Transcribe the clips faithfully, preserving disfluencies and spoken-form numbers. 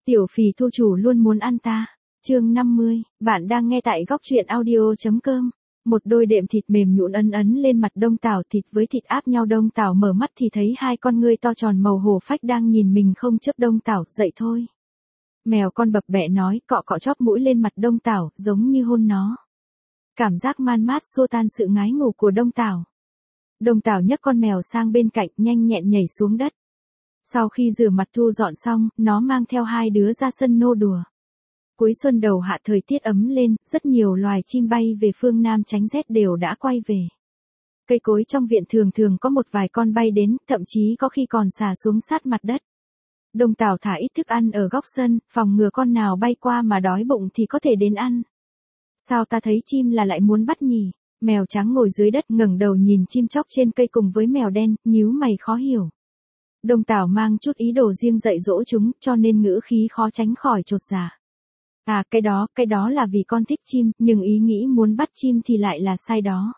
Tiểu phì thu chủ luôn muốn ăn ta. Chương năm mươi, bạn đang nghe tại góc truyện audio.com. Một đôi đệm thịt mềm nhũn ấn ấn lên mặt Đông Tảo, thịt với thịt áp nhau. Đông Tảo mở mắt thì thấy hai con ngươi to tròn màu hổ phách đang nhìn mình không chớp. Đông Tảo, dậy thôi. Mèo con bập bẹ nói, cọ cọ chóp mũi lên mặt Đông Tảo, giống như hôn nó. Cảm giác man mát xua tan sự ngái ngủ của Đông Tảo. Đông Tảo nhấc con mèo sang bên cạnh, nhanh nhẹn nhảy xuống đất. Sau khi rửa mặt thu dọn xong, nó mang theo hai đứa ra sân nô đùa. Cuối xuân đầu hạ thời tiết ấm lên, rất nhiều loài chim bay về phương Nam tránh rét đều đã quay về. Cây cối trong viện thường thường có một vài con bay đến, thậm chí có khi còn xà xuống sát mặt đất. Đông Tảo thả ít thức ăn ở góc sân, phòng ngừa con nào bay qua mà đói bụng thì có thể đến ăn. Sao ta thấy chim là lại muốn bắt nhỉ? Mèo trắng ngồi dưới đất ngẩng đầu nhìn chim chóc trên cây cùng với mèo đen, nhíu mày khó hiểu. Đông Tảo mang chút ý đồ riêng dạy dỗ chúng, cho nên ngữ khí khó tránh khỏi chột dạ. À, cái đó, cái đó là vì con thích chim, nhưng ý nghĩ muốn bắt chim thì lại là sai đó.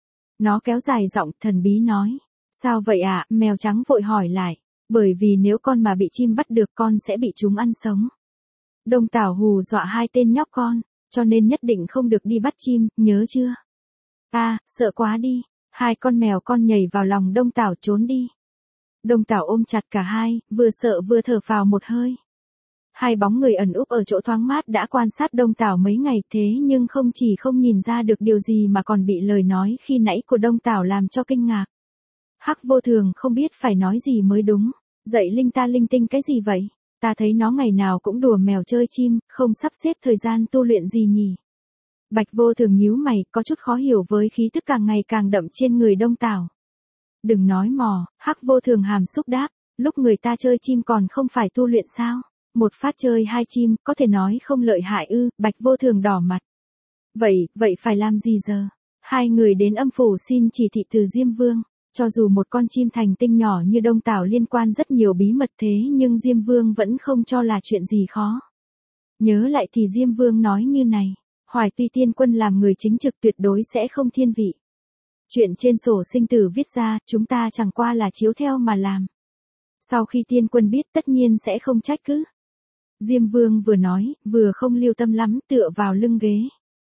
Nó kéo dài giọng, thần bí nói. Sao vậy ạ? À? Mèo trắng vội hỏi lại. Bởi vì nếu con mà bị chim bắt được con sẽ bị chúng ăn sống. Đông Tảo hù dọa hai tên nhóc con, cho nên nhất định không được đi bắt chim, nhớ chưa? À, sợ quá đi. Hai con mèo con nhảy vào lòng Đông Tảo trốn đi. Đông Tảo ôm chặt cả hai, vừa sợ vừa thở phào một hơi. Hai bóng người ẩn úp ở chỗ thoáng mát đã quan sát Đông Tảo mấy ngày, thế nhưng không chỉ không nhìn ra được điều gì mà còn bị lời nói khi nãy của Đông Tảo làm cho kinh ngạc. Hắc Vô Thường không biết phải nói gì mới đúng. Dậy linh ta linh tinh cái gì vậy? Ta thấy nó ngày nào cũng đùa mèo chơi chim, không sắp xếp thời gian tu luyện gì nhỉ? Bạch Vô Thường nhíu mày, có chút khó hiểu với khí tức càng ngày càng đậm trên người Đông Tảo. Đừng nói mò, Hắc Vô Thường hàm xúc đáp, lúc người ta chơi chim còn không phải tu luyện sao? Một phát chơi hai chim, có thể nói không lợi hại ư? Bạch Vô Thường đỏ mặt. Vậy, vậy phải làm gì giờ? Hai người đến âm phủ xin chỉ thị từ Diêm Vương. Cho dù một con chim thành tinh nhỏ như Đông Tảo liên quan rất nhiều bí mật thế nhưng Diêm Vương vẫn không cho là chuyện gì khó. Nhớ lại thì Diêm Vương nói như này, Hoài Tuy Tiên Quân làm người chính trực tuyệt đối sẽ không thiên vị. Chuyện trên sổ sinh tử viết ra, chúng ta chẳng qua là chiếu theo mà làm. Sau khi Tiên Quân biết tất nhiên sẽ không trách cứ. Diêm Vương vừa nói, vừa không lưu tâm lắm tựa vào lưng ghế.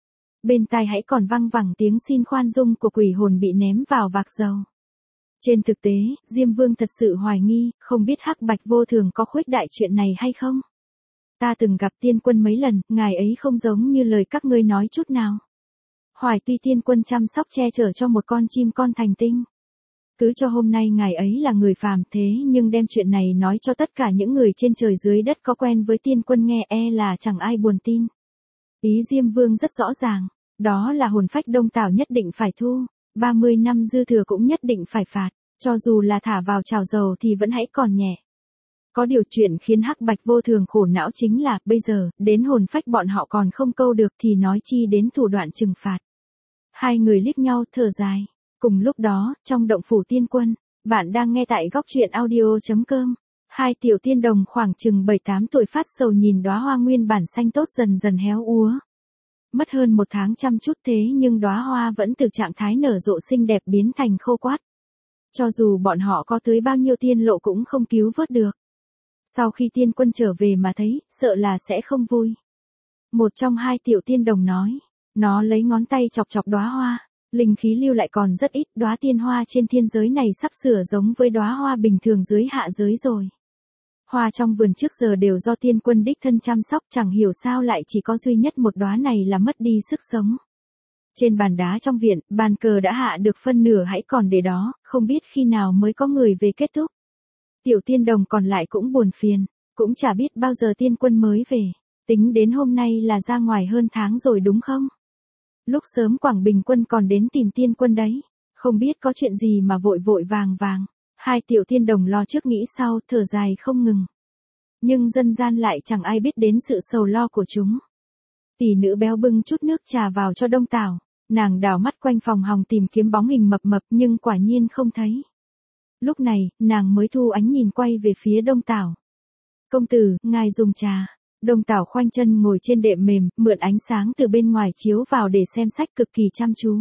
Bên tai hãy còn văng vẳng tiếng xin khoan dung của quỷ hồn bị ném vào vạc dầu. Trên thực tế, Diêm Vương thật sự hoài nghi, không biết Hắc Bạch Vô Thường có khuếch đại chuyện này hay không. Ta từng gặp Tiên Quân mấy lần, ngài ấy không giống như lời các ngươi nói chút nào. Hoài Tuy Tiên Quân chăm sóc che chở cho một con chim con thành tinh. Cứ cho hôm nay ngài ấy là người phàm thế nhưng đem chuyện này nói cho tất cả những người trên trời dưới đất có quen với Tiên Quân nghe e là chẳng ai buồn tin. Ý Diêm Vương rất rõ ràng, đó là hồn phách Đông Tảo nhất định phải thu. ba mươi năm dư thừa cũng nhất định phải phạt, cho dù là thả vào chảo dầu thì vẫn hãy còn nhẹ. Có điều chuyện khiến Hắc Bạch Vô Thường khổ não chính là, bây giờ, đến hồn phách bọn họ còn không câu được thì nói chi đến thủ đoạn trừng phạt. Hai người liếc nhau thở dài. Cùng lúc đó, trong động phủ Tiên Quân, bạn đang nghe tại góc truyện audio.com. Hai tiểu tiên đồng khoảng chừng bảy tám tuổi phát sầu nhìn đóa hoa nguyên bản xanh tốt dần dần héo úa. Mất hơn một tháng chăm chút thế nhưng đóa hoa vẫn từ trạng thái nở rộ xinh đẹp biến thành khô quát. Cho dù bọn họ có tới bao nhiêu tiên lộ cũng không cứu vớt được. Sau khi Tiên Quân trở về mà thấy, sợ là sẽ không vui. Một trong hai tiểu tiên đồng nói, nó lấy ngón tay chọc chọc đóa hoa, linh khí lưu lại còn rất ít, đóa tiên hoa trên thiên giới này sắp sửa giống với đóa hoa bình thường dưới hạ giới rồi. Hoa trong vườn trước giờ đều do Tiên Quân đích thân chăm sóc, chẳng hiểu sao lại chỉ có duy nhất một đóa này là mất đi sức sống. Trên bàn đá trong viện, bàn cờ đã hạ được phân nửa hãy còn để đó, không biết khi nào mới có người về kết thúc. Tiểu tiên đồng còn lại cũng buồn phiền, cũng chả biết bao giờ Tiên Quân mới về, tính đến hôm nay là ra ngoài hơn tháng rồi đúng không? Lúc sớm Quảng Bình Quân còn đến tìm Tiên Quân đấy, không biết có chuyện gì mà vội vội vàng vàng. Hai tiểu tiên đồng lo trước nghĩ sau, thở dài không ngừng. Nhưng dân gian lại chẳng ai biết đến sự sầu lo của chúng. Tỷ nữ béo bưng chút nước trà vào cho Đông Tảo, nàng đảo mắt quanh phòng hòng tìm kiếm bóng hình mập mập nhưng quả nhiên không thấy. Lúc này, nàng mới thu ánh nhìn quay về phía Đông Tảo. Công tử, ngài dùng trà. Đông Tảo khoanh chân ngồi trên đệm mềm, mượn ánh sáng từ bên ngoài chiếu vào để xem sách cực kỳ chăm chú.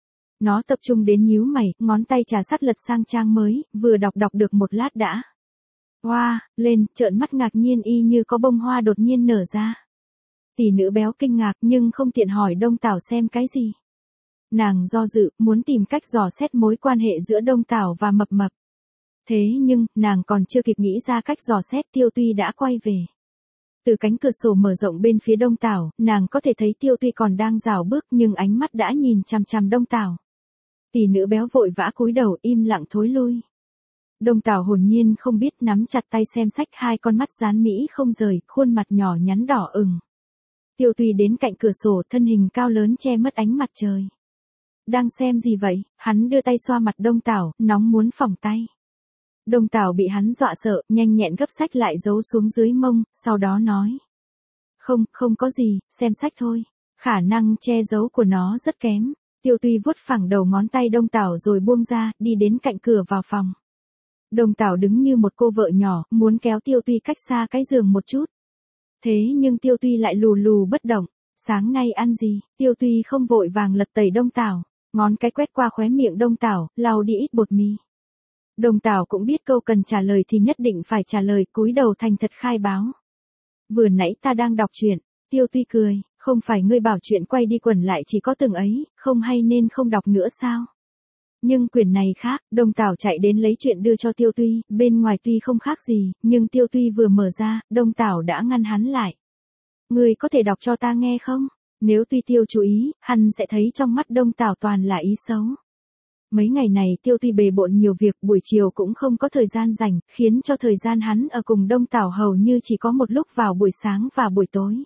Nó tập trung đến nhíu mày, ngón tay trà sắt lật sang trang mới, vừa đọc đọc được một lát đã. Oa, wow, lên, trợn mắt ngạc nhiên y như có bông hoa đột nhiên nở ra. Tỷ nữ béo kinh ngạc nhưng không tiện hỏi Đông Tảo xem cái gì. Nàng do dự, muốn tìm cách dò xét mối quan hệ giữa Đông Tảo và Mập Mập. Thế nhưng, nàng còn chưa kịp nghĩ ra cách dò xét Tiêu Tuy đã quay về. Từ cánh cửa sổ mở rộng bên phía Đông Tảo, nàng có thể thấy Tiêu Tuy còn đang rảo bước nhưng ánh mắt đã nhìn chằm chằm Đông Tảo. Tỷ nữ béo vội vã cúi đầu im lặng thối lui. Đông Tảo hồn nhiên không biết nắm chặt tay xem sách, hai con mắt dán mỹ không rời, khuôn mặt nhỏ nhắn đỏ ửng. Tiêu Tuy đến cạnh cửa sổ, thân hình cao lớn che mất ánh mặt trời. Đang xem gì vậy? Hắn đưa tay xoa mặt Đông Tảo, nóng muốn phỏng tay. Đông Tảo bị hắn dọa sợ, nhanh nhẹn gấp sách lại giấu xuống dưới mông, sau đó nói. Không, không có gì, xem sách thôi. Khả năng che giấu của nó rất kém. Tiêu Tuy vuốt phẳng đầu ngón tay Đông Tảo rồi buông ra, đi đến cạnh cửa vào phòng. Đông Tảo đứng như một cô vợ nhỏ, muốn kéo Tiêu Tuy cách xa cái giường một chút. Thế nhưng Tiêu Tuy lại lù lù bất động. Sáng nay ăn gì? Tiêu Tuy không vội vàng lật tẩy Đông Tảo, ngón cái quét qua khóe miệng Đông Tảo, lau đi ít bột mì. Đông Tảo cũng biết câu cần trả lời thì nhất định phải trả lời, cúi đầu thành thật khai báo. Vừa nãy ta đang đọc truyện. Tiêu Tuy cười, không phải ngươi bảo chuyện quay đi quẩn lại chỉ có từng ấy, không hay nên không đọc nữa sao? Nhưng quyển này khác, Đông Tảo chạy đến lấy chuyện đưa cho Tiêu Tuy, bên ngoài tuy không khác gì, nhưng Tiêu Tuy vừa mở ra, Đông Tảo đã ngăn hắn lại. Ngươi có thể đọc cho ta nghe không? Nếu Tuy Tiêu chú ý, hắn sẽ thấy trong mắt Đông Tảo toàn là ý xấu. Mấy ngày này Tiêu Tuy bề bộn nhiều việc, buổi chiều cũng không có thời gian rảnh, khiến cho thời gian hắn ở cùng Đông Tảo hầu như chỉ có một lúc vào buổi sáng và buổi tối.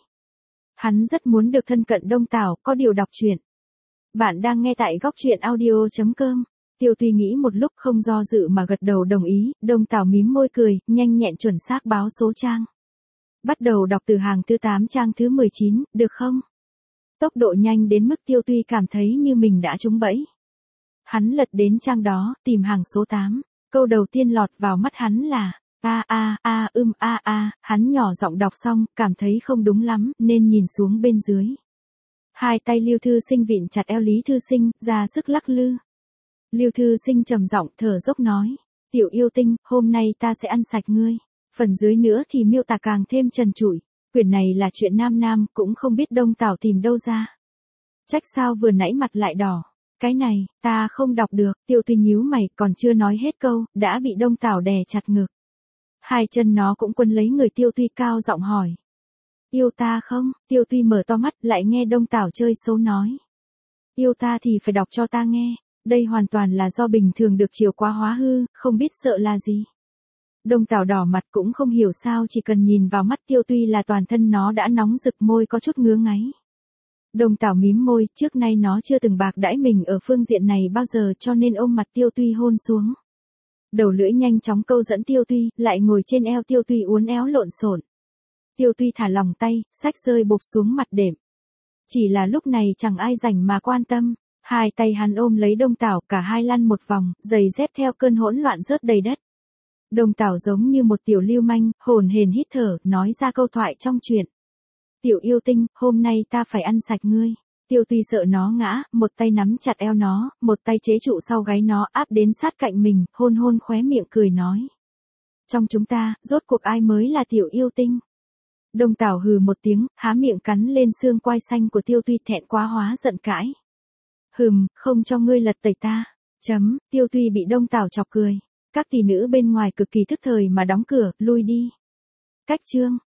Hắn rất muốn được thân cận Đông Tảo, có điều đọc truyện. Bạn đang nghe tại góc truyện audio chấm com. Tiêu Tuy nghĩ một lúc không do dự mà gật đầu đồng ý, Đông Tảo mím môi cười, nhanh nhẹn chuẩn xác báo số trang. Bắt đầu đọc từ hàng thứ tám trang thứ mười chín, được không? Tốc độ nhanh đến mức Tiêu Tuy cảm thấy như mình đã trúng bẫy. Hắn lật đến trang đó, tìm hàng số tám. Câu đầu tiên lọt vào mắt hắn là, a a a ưm a a, hắn nhỏ giọng đọc xong, cảm thấy không đúng lắm, nên nhìn xuống bên dưới. Hai tay Lưu Thư Sinh vịn chặt eo Lý Thư Sinh, ra sức lắc lư. Lưu Thư Sinh trầm giọng thở dốc nói, tiểu yêu tinh, hôm nay ta sẽ ăn sạch ngươi. Phần dưới nữa thì miêu tả càng thêm trần trụi. Quyển này là chuyện nam nam, cũng không biết Đông Tảo tìm đâu ra. Trách sao vừa nãy mặt lại đỏ. Cái này, ta không đọc được, Tiêu Tuy nhíu mày, còn chưa nói hết câu, đã bị Đông Tảo đè chặt ngực. Hai chân nó cũng quấn lấy người Tiêu Tuy, cao giọng hỏi. Yêu ta không? Tiêu Tuy mở to mắt, lại nghe Đông Tảo chơi xấu nói. Yêu ta thì phải đọc cho ta nghe, đây hoàn toàn là do bình thường được chiều quá hóa hư, không biết sợ là gì. Đông Tảo đỏ mặt cũng không hiểu sao, chỉ cần nhìn vào mắt Tiêu Tuy là toàn thân nó đã nóng rực, môi có chút ngứa ngáy. Đông Tảo mím môi, trước nay nó chưa từng bạc đãi mình ở phương diện này bao giờ, cho nên ôm mặt Tiêu Tuy hôn xuống. Đầu lưỡi nhanh chóng câu dẫn Tiêu Tuy, lại ngồi trên eo Tiêu Tuy uốn éo lộn xộn. Tiêu Tuy thả lỏng tay, sách rơi bộp xuống mặt đệm. Chỉ là lúc này chẳng ai rảnh mà quan tâm, hai tay hắn ôm lấy Đông Tảo, cả hai lăn một vòng, giày dép theo cơn hỗn loạn rớt đầy đất. Đông Tảo giống như một tiểu lưu manh, hồn hển hít thở, nói ra câu thoại trong truyện. Tiểu yêu tinh, hôm nay ta phải ăn sạch ngươi. Tiêu Tuy sợ nó ngã, một tay nắm chặt eo nó, một tay chế trụ sau gáy nó, áp đến sát cạnh mình, hôn hôn khóe miệng cười nói. Trong chúng ta, rốt cuộc ai mới là tiểu yêu tinh? Đông Tảo hừ một tiếng, há miệng cắn lên xương quai xanh của Tiêu Tuy, thẹn quá hóa giận cãi. Hừm, không cho ngươi lật tẩy ta. Chấm, Tiêu Tuy bị Đông Tảo chọc cười. Các tỷ nữ bên ngoài cực kỳ thức thời mà đóng cửa, lui đi. Cách chương.